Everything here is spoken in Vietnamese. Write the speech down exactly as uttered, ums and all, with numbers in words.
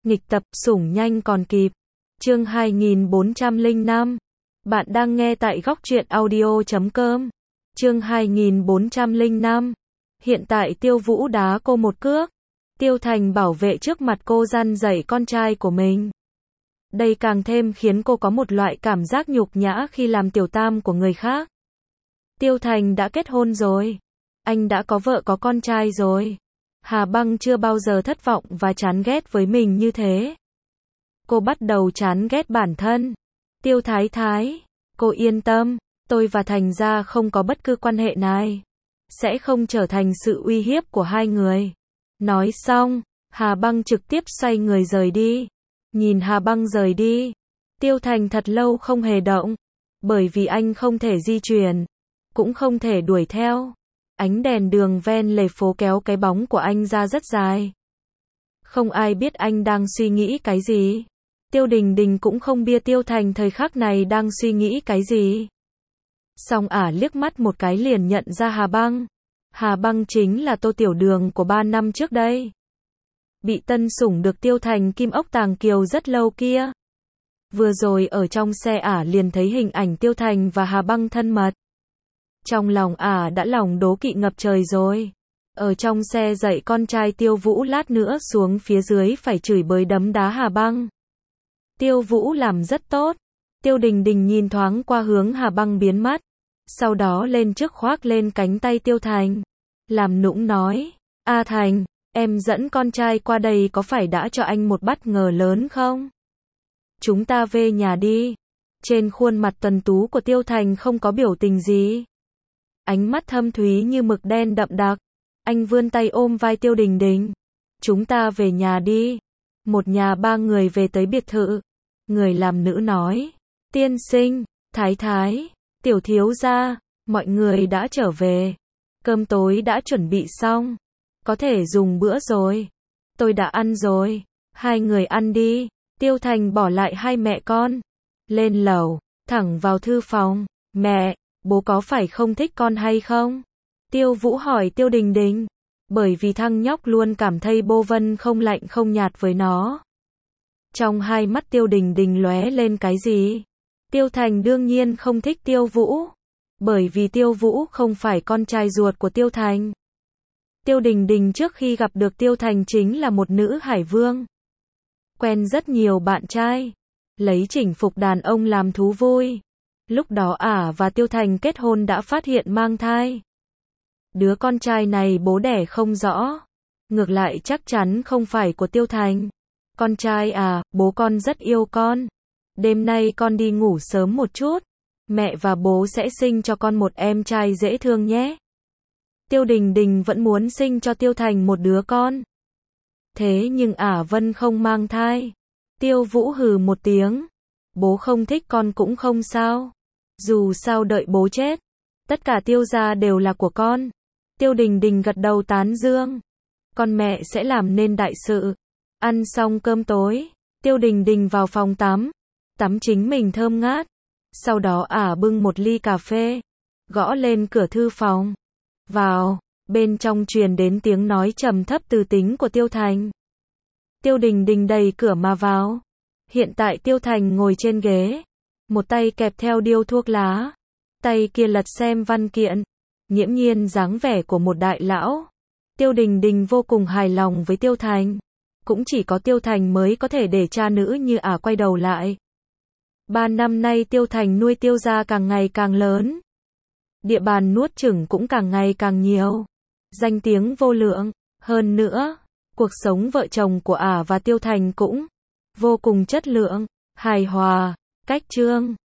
Nghịch tập, sủng nhanh còn kịp. Chương hai nghìn bốn trăm lẻ năm. Bạn đang nghe tại góc truyện audio chấm com. Chương hai nghìn bốn trăm lẻ năm. Hiện tại Tiêu Vũ đá cô một cước. Tiêu Thành bảo vệ trước mặt cô răn dạy con trai của mình. Đây càng thêm khiến cô có một loại cảm giác nhục nhã khi làm tiểu tam của người khác. Tiêu Thành đã kết hôn rồi. Anh đã có vợ có con trai rồi. Hà Băng chưa bao giờ thất vọng và chán ghét với mình như thế. Cô bắt đầu chán ghét bản thân. Tiêu Thái Thái, cô yên tâm, tôi và Thành gia không có bất cứ quan hệ này. Sẽ không trở thành sự uy hiếp của hai người. Nói xong, Hà Băng trực tiếp xoay người rời đi. Nhìn Hà Băng rời đi, Tiêu Thành thật lâu không hề động. Bởi vì anh không thể di chuyển, cũng không thể đuổi theo. Ánh đèn đường ven lề phố kéo cái bóng của anh ra rất dài. Không ai biết anh đang suy nghĩ cái gì. Tiêu Đình Đình cũng không biết Tiêu Thành thời khắc này đang suy nghĩ cái gì. Song ả liếc mắt một cái liền nhận ra Hà Băng. Hà Băng chính là Tô Tiểu Đường của ba năm trước đây. Bị tân sủng được Tiêu Thành kim ốc tàng kiều rất lâu kia. Vừa rồi ở trong xe ả liền thấy hình ảnh Tiêu Thành và Hà Băng thân mật. Trong lòng ả đã lòng đố kỵ ngập trời rồi. Ở trong xe dạy con trai Tiêu Vũ lát nữa xuống phía dưới phải chửi bới đấm đá Hà Băng. Tiêu Vũ làm rất tốt. Tiêu Đình Đình nhìn thoáng qua hướng Hà Băng biến mất. Sau đó lên trước khoác lên cánh tay Tiêu Thành. Làm nũng nói, A Thành, em dẫn con trai qua đây có phải đã cho anh một bất ngờ lớn không? Chúng ta về nhà đi. Trên khuôn mặt tuấn tú của Tiêu Thành không có biểu tình gì. Ánh mắt thâm thúy như mực đen đậm đặc. Anh vươn tay ôm vai Tiêu Đình Đình. Chúng ta về nhà đi. Một nhà ba người về tới biệt thự. Người làm nữ nói, tiên sinh, thái thái, tiểu thiếu gia, mọi người đã trở về. Cơm tối đã chuẩn bị xong. Có thể dùng bữa rồi. Tôi đã ăn rồi. Hai người ăn đi. Tiêu Thành bỏ lại hai mẹ con. Lên lầu, thẳng vào thư phòng. Mẹ, bố có phải không thích con hay không? Tiêu Vũ hỏi Tiêu Đình Đình. Bởi vì thằng nhóc luôn cảm thấy Bô Vân không lạnh không nhạt với nó. Trong hai mắt Tiêu Đình Đình lóe lên cái gì? Tiêu Thành đương nhiên không thích Tiêu Vũ. Bởi vì Tiêu Vũ không phải con trai ruột của Tiêu Thành. Tiêu Đình Đình trước khi gặp được Tiêu Thành chính là một nữ hải vương. Quen rất nhiều bạn trai. Lấy chỉnh phục đàn ông làm thú vui. Lúc đó ả và Tiêu Thành kết hôn đã phát hiện mang thai. Đứa con trai này bố đẻ không rõ. Ngược lại chắc chắn không phải của Tiêu Thành. Con trai à, bố con rất yêu con. Đêm nay con đi ngủ sớm một chút. Mẹ và bố sẽ sinh cho con một em trai dễ thương nhé. Tiêu Đình Đình vẫn muốn sinh cho Tiêu Thành một đứa con. Thế nhưng ả Vân không mang thai. Tiêu Vũ hừ một tiếng. Bố không thích con cũng không sao. Dù sao đợi bố chết. Tất cả Tiêu gia đều là của con. Tiêu Đình Đình gật đầu tán dương. Con mẹ sẽ làm nên đại sự. Ăn xong cơm tối, Tiêu Đình Đình vào phòng tắm. Tắm chính mình thơm ngát. Sau đó ả bưng một ly cà phê. Gõ lên cửa thư phòng. Vào, bên trong truyền đến tiếng nói trầm thấp từ tính của Tiêu Thành. Tiêu Đình Đình đẩy cửa mà vào. Hiện tại Tiêu Thành ngồi trên ghế. Một tay kẹp theo điếu thuốc lá. Tay kia lật xem văn kiện. Nghiễm nhiên dáng vẻ của một đại lão. Tiêu Đình Đình vô cùng hài lòng với Tiêu Thành. Cũng chỉ có Tiêu Thành mới có thể để cha nữ như ả quay đầu lại. Ba năm nay Tiêu Thành nuôi Tiêu gia càng ngày càng lớn. Địa bàn nuốt chửng cũng càng ngày càng nhiều. Danh tiếng vô lượng. Hơn nữa, cuộc sống vợ chồng của ả và Tiêu Thành cũng vô cùng chất lượng, hài hòa, cách trương.